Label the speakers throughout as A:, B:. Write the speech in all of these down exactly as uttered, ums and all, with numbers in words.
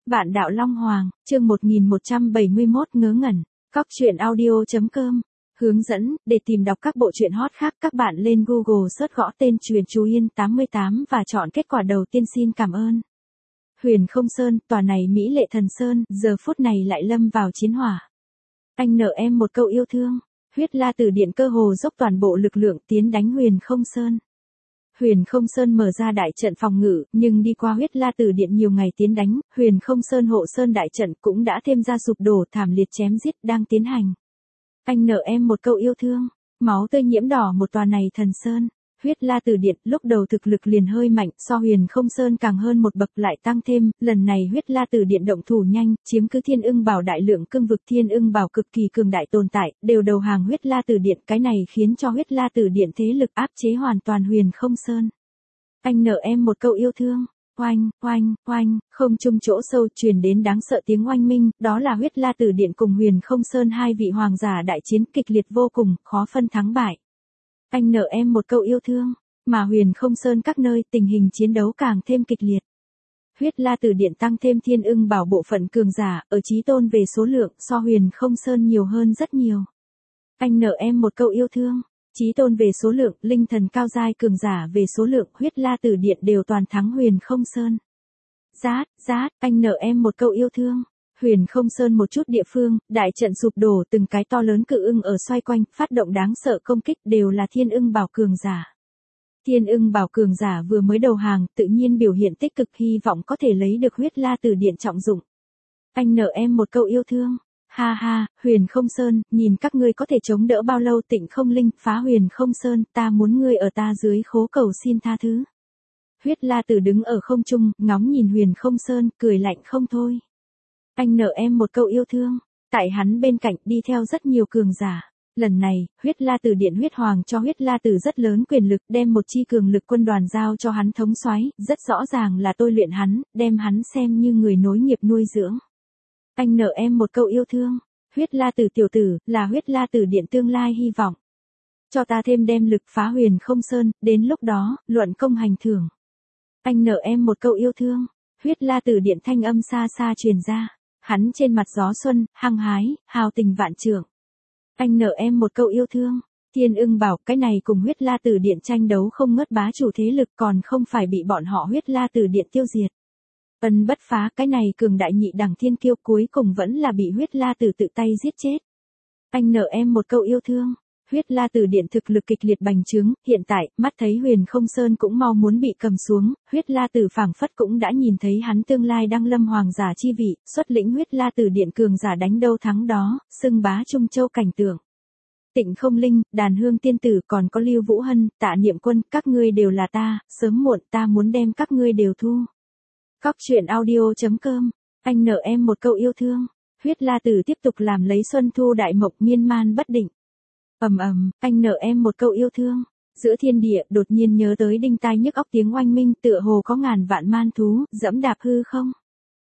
A: Bạn đạo Long Hoàng, chương một nghìn một trăm bảy mươi mốt ngớ ngẩn, cóc truyện audio chấm com. Hướng dẫn, để tìm đọc các bộ truyện hot khác các bạn lên Google search gõ tên Truyện Chú Yên tám mươi tám và chọn kết quả đầu tiên. Xin cảm ơn. Huyền Không Sơn, tòa này mỹ lệ thần sơn, giờ phút này lại lâm vào chiến hỏa. Anh nợ em một câu yêu thương. Huyết La Tử Điện cơ hồ dốc toàn bộ lực lượng tiến đánh Huyền Không Sơn. Huyền Không Sơn mở ra đại trận phòng ngự, nhưng đi qua Huyết La Tử Điện nhiều ngày tiến đánh, Huyền Không Sơn hộ sơn đại trận cũng đã thêm ra sụp đổ thảm liệt chém giết đang tiến hành. Anh nợ em một câu yêu thương. Máu tươi nhiễm đỏ một tòa này thần sơn. Huyết La Tử Điện lúc đầu thực lực liền hơi mạnh, so Huyền Không Sơn càng hơn một bậc lại tăng thêm, lần này Huyết La Tử Điện động thủ nhanh, chiếm cứ Thiên Ưng Bảo đại lượng cương vực. Thiên Ưng Bảo cực kỳ cường đại tồn tại, đều đầu hàng Huyết La Tử Điện, cái này khiến cho Huyết La Tử Điện thế lực áp chế hoàn toàn Huyền Không Sơn. Anh nợ em một câu yêu thương. Oanh, oanh, oanh, không trung chỗ sâu truyền đến đáng sợ tiếng oanh minh, đó là Huyết La Tử Điện cùng Huyền Không Sơn hai vị hoàng giả đại chiến kịch liệt vô cùng, khó phân thắng bại. Anh nợ em một câu yêu thương, mà Huyền Không Sơn các nơi tình hình chiến đấu càng thêm kịch liệt. Huyết La Tử Điện tăng thêm Thiên Ưng Bảo bộ phận cường giả, ở chí tôn về số lượng so Huyền Không Sơn nhiều hơn rất nhiều. Anh nợ em một câu yêu thương. Chí tôn về số lượng, linh thần cao giai cường giả về số lượng, Huyết La Tử Điện đều toàn thắng Huyền Không Sơn. Rát, rát, anh nợ em một câu yêu thương. Huyền Không Sơn một chút địa phương, đại trận sụp đổ, từng cái to lớn cự ưng ở xoay quanh, phát động đáng sợ công kích, đều là Thiên Ưng Bảo cường giả. Thiên Ưng Bảo cường giả vừa mới đầu hàng, tự nhiên biểu hiện tích cực, hy vọng có thể lấy được Huyết La Tử Điện trọng dụng. Anh nợ em một câu yêu thương. Ha ha, Huyền Không Sơn, nhìn các ngươi có thể chống đỡ bao lâu. Tịnh Không Linh, phá Huyền Không Sơn, ta muốn ngươi ở ta dưới khố cầu xin tha thứ. Huyết La Tử đứng ở không trung, ngóng nhìn Huyền Không Sơn, cười lạnh không thôi. Anh nợ em một câu yêu thương. Tại hắn bên cạnh đi theo rất nhiều cường giả. Lần này, Huyết La Tử Điện huyết hoàng cho Huyết La Tử rất lớn quyền lực, đem một chi cường lực quân đoàn giao cho hắn thống soái, rất rõ ràng là tôi luyện hắn, đem hắn xem như người nối nghiệp nuôi dưỡng. Anh nợ em một câu yêu thương. Huyết La Tử tiểu tử, là Huyết La Tử Điện tương lai hy vọng. Cho ta thêm đem lực phá Huyền Không Sơn, đến lúc đó, luận công hành thưởng. Anh nợ em một câu yêu thương. Huyết La Tử Điện thanh âm xa xa truyền ra. Hắn trên mặt gió xuân, hăng hái, hào tình vạn trượng. Anh nợ em một câu yêu thương. Thiên Ưng Bảo, cái này cùng Huyết La Tử Điện tranh đấu không ngớt bá chủ thế lực, còn không phải bị bọn họ Huyết La Tử Điện tiêu diệt. Ân bất phá, cái này cường đại nhị đẳng thiên kiêu cuối cùng vẫn là bị Huyết La Tử tự tay giết chết. Anh nợ em một câu yêu thương. Huyết La Tử Điện thực lực kịch liệt bành trướng, hiện tại, mắt thấy Huyền Không Sơn cũng mau muốn bị cầm xuống, Huyết La Tử phảng phất cũng đã nhìn thấy hắn tương lai đăng lâm hoàng giả chi vị, xuất lĩnh Huyết La Tử Điện cường giả đánh đâu thắng đó, xưng bá Trung Châu cảnh tượng. Tịnh Không Linh, Đàn Hương Tiên Tử còn có Lưu Vũ Hân, Tạ Niệm Quân, các ngươi đều là ta, sớm muộn ta muốn đem các ngươi đều thu. Cóc truyện audio chấm com. Anh nợ em một câu yêu thương. Huyết La Tử tiếp tục làm lấy xuân thu đại mộc miên man bất định. Ầm ầm, anh nợ em một câu yêu thương. Giữa thiên địa đột nhiên nhớ tới đinh tai nhức óc tiếng oanh minh, tựa hồ có ngàn vạn man thú dẫm đạp hư không.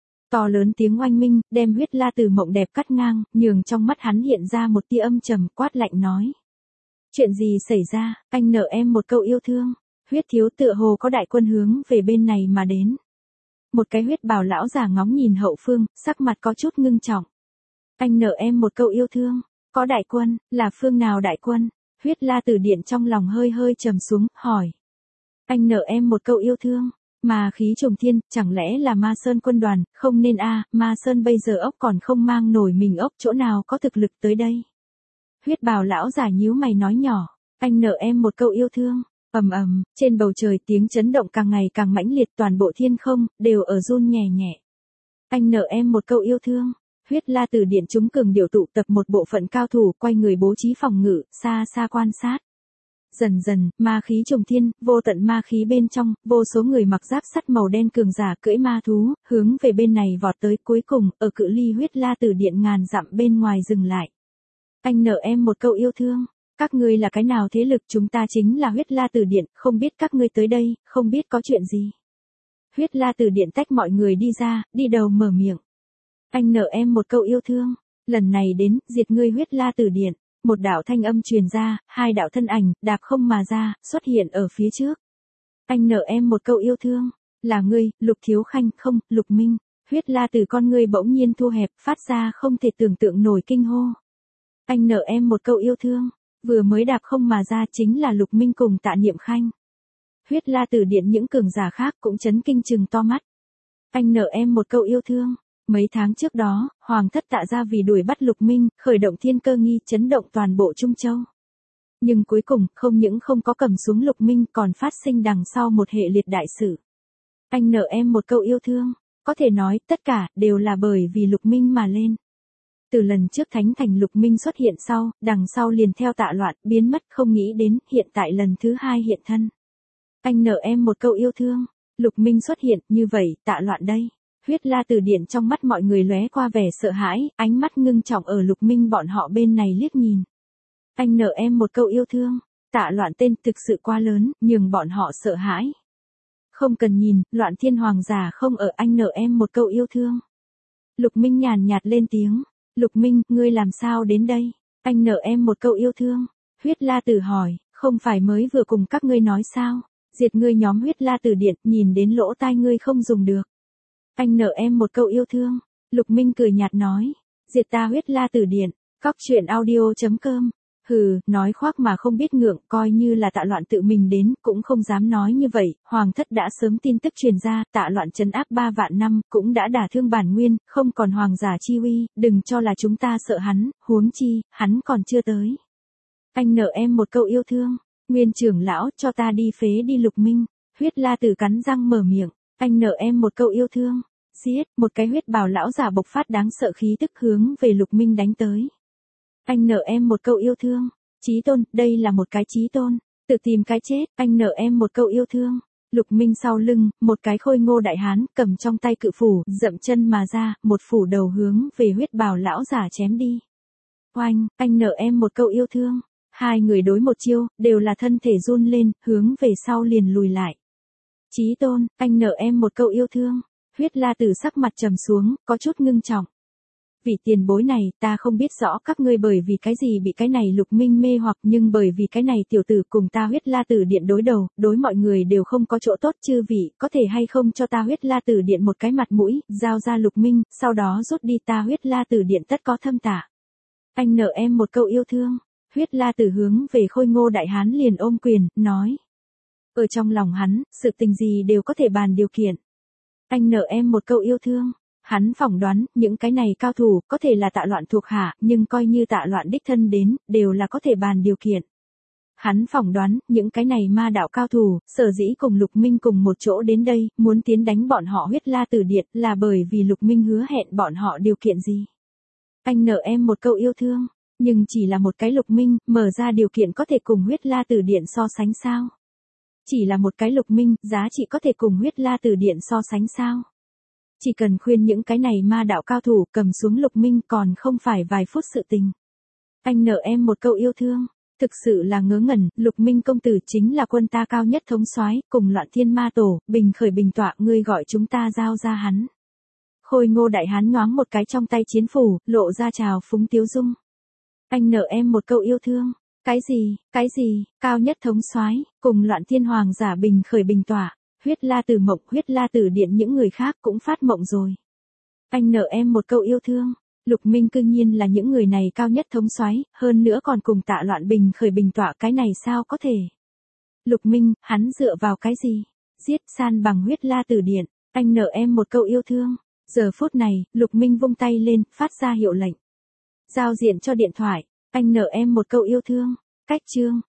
A: To lớn tiếng oanh minh đem Huyết La Tử mộng đẹp cắt ngang, nhường trong mắt hắn hiện ra một tia âm trầm, quát lạnh nói: chuyện gì xảy ra? Anh nợ em một câu yêu thương. Huyết thiếu tựa hồ có đại quân hướng về bên này mà đến. Một cái huyết bào lão già ngóng nhìn hậu phương, sắc mặt có chút ngưng trọng. Anh nợ em một câu yêu thương. Có đại quân, là phương nào đại quân? Huyết La Tử Điện trong lòng hơi hơi trầm xuống, hỏi. Anh nợ em một câu yêu thương. Ma khí trùng thiên, chẳng lẽ là Ma Sơn quân đoàn? Không nên a, Ma Sơn bây giờ ốc còn không mang nổi mình ốc, chỗ nào có thực lực tới đây? Huyết bào lão già nhíu mày nói nhỏ. Anh nợ em một câu yêu thương. Ầm ầm, trên bầu trời tiếng chấn động càng ngày càng mãnh liệt, toàn bộ thiên không đều ở run nhẹ nhẹ. Anh nợ em một câu yêu thương. Huyết La Tử Điện chúng cường điều tụ tập một bộ phận cao thủ, quay người bố trí phòng ngự, xa xa quan sát. Dần dần, ma khí trùng thiên, vô tận ma khí bên trong, vô số người mặc giáp sắt màu đen cường giả cưỡi ma thú, hướng về bên này vọt tới, cuối cùng ở cự ly Huyết La Tử Điện ngàn dặm bên ngoài dừng lại. Anh nợ em một câu yêu thương. Các ngươi là cái nào thế lực? Chúng ta chính là Huyết La Tử Điện, không biết các ngươi tới đây, không biết có chuyện gì. Huyết La Tử Điện tách mọi người đi ra, đi đầu mở miệng. Anh nợ em một câu yêu thương. Lần này đến, diệt ngươi Huyết La Tử Điện. Một đạo thanh âm truyền ra, hai đạo thân ảnh, đạp không mà ra, xuất hiện ở phía trước. Anh nợ em một câu yêu thương. Là ngươi, Lục Thiếu Khanh, không, Lục Minh. Huyết La Tử con ngươi bỗng nhiên thu hẹp, phát ra không thể tưởng tượng nổi kinh hô. Anh nợ em một câu yêu thương, vừa mới đạp không mà ra chính là Lục Minh cùng Tạ Niệm Khanh. Huyết La Tử điện những cường giả khác cũng chấn kinh trừng to mắt. Anh nợ em một câu yêu thương. Mấy tháng trước đó, Hoàng thất Tạ gia vì đuổi bắt Lục Minh, khởi động thiên cơ nghi chấn động toàn bộ Trung Châu. Nhưng cuối cùng, không những không có cầm xuống Lục Minh còn phát sinh đằng sau một hệ liệt đại sự. Anh nợ em một câu yêu thương, có thể nói tất cả đều là bởi vì Lục Minh mà lên. Từ lần trước Thánh Thành Lục Minh xuất hiện sau, đằng sau liền theo Tạ Loạn, biến mất không nghĩ đến, hiện tại lần thứ hai hiện thân. Anh nợ em một câu yêu thương, Lục Minh xuất hiện, như vậy, Tạ Loạn đây. Huyết La Tử điện trong mắt mọi người lóe qua vẻ sợ hãi, ánh mắt ngưng trọng ở Lục Minh bọn họ bên này liếc nhìn. Anh nợ em một câu yêu thương, Tạ Loạn tên thực sự quá lớn, nhường bọn họ sợ hãi. Không cần nhìn, Loạn Thiên Hoàng giả không ở, anh nợ em một câu yêu thương. Lục Minh nhàn nhạt lên tiếng, Lục Minh, ngươi làm sao đến đây? Anh nợ em một câu yêu thương. Huyết La Tử hỏi, không phải mới vừa cùng các ngươi nói sao? Diệt ngươi nhóm Huyết La Tử điện, nhìn đến lỗ tai ngươi không dùng được. Anh nợ em một câu yêu thương. Lục Minh cười nhạt nói, diệt ta Huyết La Tử điện. Cóc truyện audio chấm com. Hừ, nói khoác mà không biết ngượng, coi như là Tạ Loạn tự mình đến, cũng không dám nói như vậy. Hoàng thất đã sớm tin tức truyền ra, Tạ Loạn trấn áp ba vạn năm, cũng đã đả thương bản nguyên, không còn hoàng giả chi uy, đừng cho là chúng ta sợ hắn, huống chi, hắn còn chưa tới. Anh nợ em một câu yêu thương. Nguyên trưởng lão, cho ta đi phế đi Lục Minh. Huyết La Tử cắn răng mở miệng, anh nợ em một câu yêu thương. Giết, một cái huyết bào lão giả bộc phát đáng sợ khí tức hướng về Lục Minh đánh tới. Anh nợ em một câu yêu thương. Chí tôn, đây là một cái chí tôn. Tự tìm cái chết, anh nợ em một câu yêu thương. Lục Minh sau lưng, một cái khôi ngô đại hán, cầm trong tay cự phủ, dậm chân mà ra, một phủ đầu hướng về huyết bào lão giả chém đi. Oanh, anh nợ em một câu yêu thương. Hai người đối một chiêu, đều là thân thể run lên, hướng về sau liền lùi lại. Chí tôn, anh nợ em một câu yêu thương. Huyết La Tử sắc mặt trầm xuống, có chút ngưng trọng. Vị tiền bối này, ta không biết rõ các ngươi bởi vì cái gì bị cái này Lục Minh mê hoặc, nhưng bởi vì cái này tiểu tử cùng ta Huyết La Tử điện đối đầu, đối mọi người đều không có chỗ tốt, chư vị, có thể hay không cho ta Huyết La Tử điện một cái mặt mũi, giao ra Lục Minh, sau đó rút đi ta Huyết La Tử điện tất có thâm tạ. Anh nợ em một câu yêu thương. Huyết La Tử hướng về khôi ngô đại hán liền ôm quyền, nói. Ở trong lòng hắn, sự tình gì đều có thể bàn điều kiện. Anh nợ em một câu yêu thương. Hắn phỏng đoán, những cái này cao thủ, có thể là Tạ Loạn thuộc hạ, nhưng coi như Tạ Loạn đích thân đến, đều là có thể bàn điều kiện. Hắn phỏng đoán, những cái này ma đạo cao thủ, sở dĩ cùng Lục Minh cùng một chỗ đến đây, muốn tiến đánh bọn họ Huyết La Tử điện, là bởi vì Lục Minh hứa hẹn bọn họ điều kiện gì. Anh nợ em một câu yêu thương. Nhưng chỉ là một cái Lục Minh, mở ra điều kiện có thể cùng Huyết La Tử điện so sánh sao? Chỉ là một cái Lục Minh, giá trị có thể cùng Huyết La Tử điện so sánh sao? Chỉ cần khuyên những cái này ma đạo cao thủ cầm xuống Lục Minh còn không phải vài phút sự tình. Anh nợ em một câu yêu thương. Thực sự là ngớ ngẩn, Lục Minh công tử chính là quân ta cao nhất thống soái, cùng Loạn Thiên Ma tổ, bình khởi bình tọa, ngươi gọi chúng ta giao ra hắn. Khôi ngô đại hán nhoáng một cái trong tay chiến phủ, lộ ra trào phúng tiếu dung. Anh nợ em một câu yêu thương. Cái gì, cái gì, cao nhất thống soái, cùng Loạn Thiên Hoàng giả bình khởi bình tọa. Huyết La Tử mộng, Huyết La Tử điện những người khác cũng phát mộng rồi. Anh nợ em một câu yêu thương. Lục Minh cư nhiên là những người này cao nhất thống soái, hơn nữa còn cùng Tạ Loạn bình khởi bình tọa, cái này sao có thể? Lục Minh, hắn dựa vào cái gì? Giết san bằng Huyết La Tử điện. Anh nợ em một câu yêu thương. Giờ phút này, Lục Minh vung tay lên, phát ra hiệu lệnh. Giao diện cho điện thoại. Anh nợ em một câu yêu thương. Cách chương.